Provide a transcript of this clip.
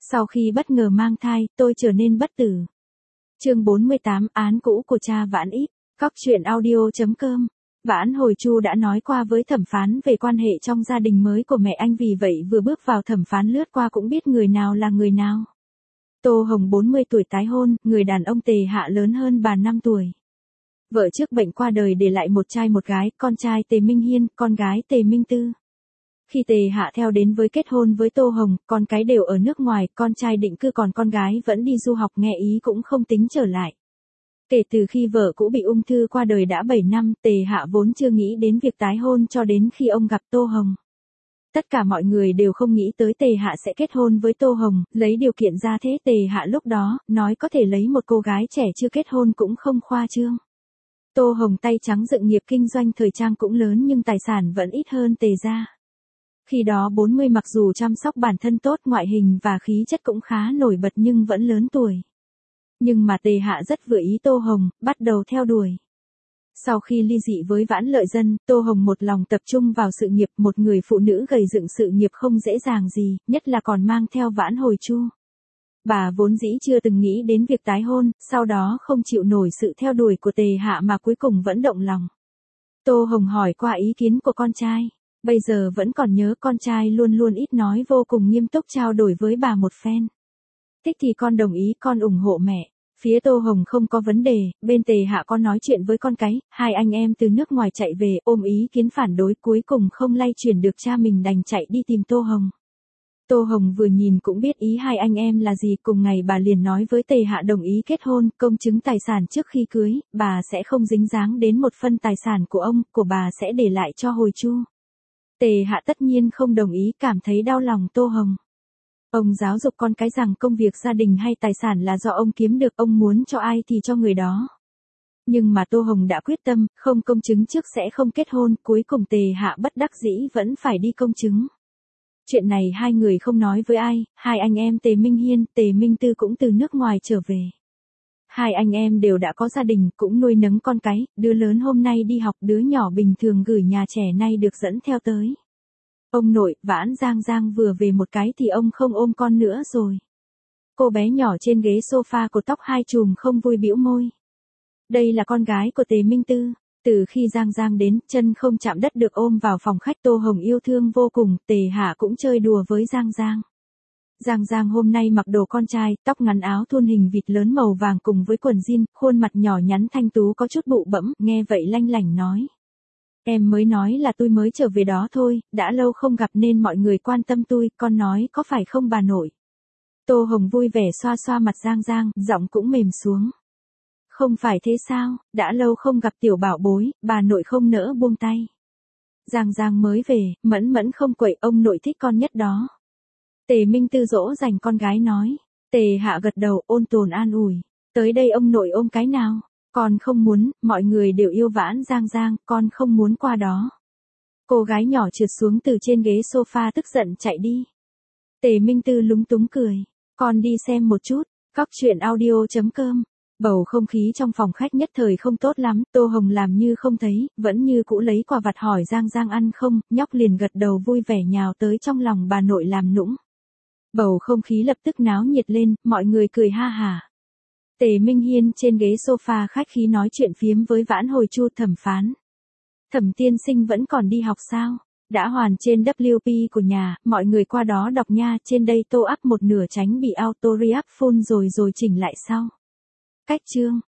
Sau khi bất ngờ mang thai, tôi trở nên bất tử. Chương 48, án cũ của cha Vãn Ít. Cóc truyện audio.com. Vãn Hồi Chu đã nói qua với thẩm phán về quan hệ trong gia đình mới của mẹ anh, vì vậy vừa bước vào thẩm phán lướt qua cũng biết người nào là người nào. Tô Hồng 40 tuổi tái hôn, người đàn ông Tề Hạ lớn hơn bà 5 tuổi. Vợ trước bệnh qua đời để lại một trai một gái, con trai Tề Minh Hiên, con gái Tề Minh Tư. Khi Tề Hạ theo đến với kết hôn với Tô Hồng, con cái đều ở nước ngoài, con trai định cư còn con gái vẫn đi du học, nghe ý cũng không tính trở lại. Kể từ khi vợ cũ bị ung thư qua đời đã 7 năm, Tề Hạ vốn chưa nghĩ đến việc tái hôn cho đến khi ông gặp Tô Hồng. Tất cả mọi người đều không nghĩ tới Tề Hạ sẽ kết hôn với Tô Hồng, lấy điều kiện ra thế Tề Hạ lúc đó, nói có thể lấy một cô gái trẻ chưa kết hôn cũng không khoa trương. Tô Hồng tay trắng dựng nghiệp kinh doanh thời trang cũng lớn nhưng tài sản vẫn ít hơn Tề gia. Khi đó 40 mặc dù chăm sóc bản thân tốt, ngoại hình và khí chất cũng khá nổi bật nhưng vẫn lớn tuổi. Nhưng mà Tề Hạ rất vừa ý Tô Hồng, bắt đầu theo đuổi. Sau khi ly dị với Vãn Lợi Dân, Tô Hồng một lòng tập trung vào sự nghiệp, một người phụ nữ gầy dựng sự nghiệp không dễ dàng gì, nhất là còn mang theo Vãn Hồi Chu. Bà vốn dĩ chưa từng nghĩ đến việc tái hôn, sau đó không chịu nổi sự theo đuổi của Tề Hạ mà cuối cùng vẫn động lòng. Tô Hồng hỏi qua ý kiến của con trai. Bây giờ vẫn còn nhớ con trai luôn luôn ít nói, vô cùng nghiêm túc trao đổi với bà một phen. Thích thì con đồng ý, con ủng hộ mẹ. Phía Tô Hồng không có vấn đề, bên Tề Hạ con nói chuyện với con cái, hai anh em từ nước ngoài chạy về, ôm ý kiến phản đối, cuối cùng không lay chuyển được cha mình đành chạy đi tìm Tô Hồng. Tô Hồng vừa nhìn cũng biết ý hai anh em là gì, cùng ngày bà liền nói với Tề Hạ đồng ý kết hôn, công chứng tài sản trước khi cưới, bà sẽ không dính dáng đến một phân tài sản của ông, của bà sẽ để lại cho Hồi Chu. Tề Hạ tất nhiên không đồng ý, cảm thấy đau lòng Tô Hồng. Ông giáo dục con cái rằng công việc gia đình hay tài sản là do ông kiếm được, ông muốn cho ai thì cho người đó. Nhưng mà Tô Hồng đã quyết tâm, không công chứng trước sẽ không kết hôn, cuối cùng Tề Hạ bất đắc dĩ vẫn phải đi công chứng. Chuyện này hai người không nói với ai, hai anh em Tề Minh Hiên, Tề Minh Tư cũng từ nước ngoài trở về. Hai anh em đều đã có gia đình, cũng nuôi nấng con cái, đứa lớn hôm nay đi học, đứa nhỏ bình thường gửi nhà trẻ nay được dẫn theo tới. Ông nội, Vãn Giang vừa về một cái thì ông không ôm con nữa rồi. Cô bé nhỏ trên ghế sofa cột tóc hai chùm không vui bĩu môi. Đây là con gái của Tề Minh Tư. Từ khi Giang đến, chân không chạm đất được ôm vào phòng khách, Tô Hồng yêu thương vô cùng, Tề Hạ cũng chơi đùa với Giang. Giang hôm nay mặc đồ con trai, tóc ngắn áo thun hình vịt lớn màu vàng cùng với quần jean, khuôn mặt nhỏ nhắn thanh tú có chút bụ bẫm, nghe vậy lanh lảnh nói. Em mới nói là tôi mới trở về đó thôi, đã lâu không gặp nên mọi người quan tâm tôi, con nói có phải không bà nội? Tô Hồng vui vẻ xoa xoa mặt Giang, giọng cũng mềm xuống. Không phải thế sao, đã lâu không gặp tiểu bảo bối, bà nội không nỡ buông tay. Giang mới về, mẫn không quậy, ông nội thích con nhất đó. Tề Minh Tư dỗ dành con gái nói. Tề Hạ gật đầu, ôn tồn an ủi. Tới đây ông nội ôm cái nào? Con không muốn, mọi người đều yêu Vãn Giang, con không muốn qua đó. Cô gái nhỏ trượt xuống từ trên ghế sofa tức giận chạy đi. Tề Minh Tư lúng túng cười. Con đi xem một chút. Cóc truyện audio.com. Bầu không khí trong phòng khách nhất thời không tốt lắm, Tô Hồng làm như không thấy, vẫn như cũ lấy quà vặt hỏi Giang ăn không, nhóc liền gật đầu vui vẻ nhào tới trong lòng bà nội làm nũng. Bầu không khí lập tức náo nhiệt lên, mọi người cười ha hả. Tề Minh Hiên trên ghế sofa khách khí nói chuyện phiếm với Vãn Hồi Chu thẩm phán. Thẩm tiên sinh vẫn còn đi học sao? Đã hoàn trên WP của nhà, mọi người qua đó đọc nha, trên đây tô up một nửa tránh bị auto react full rồi chỉnh lại sau. Cách chương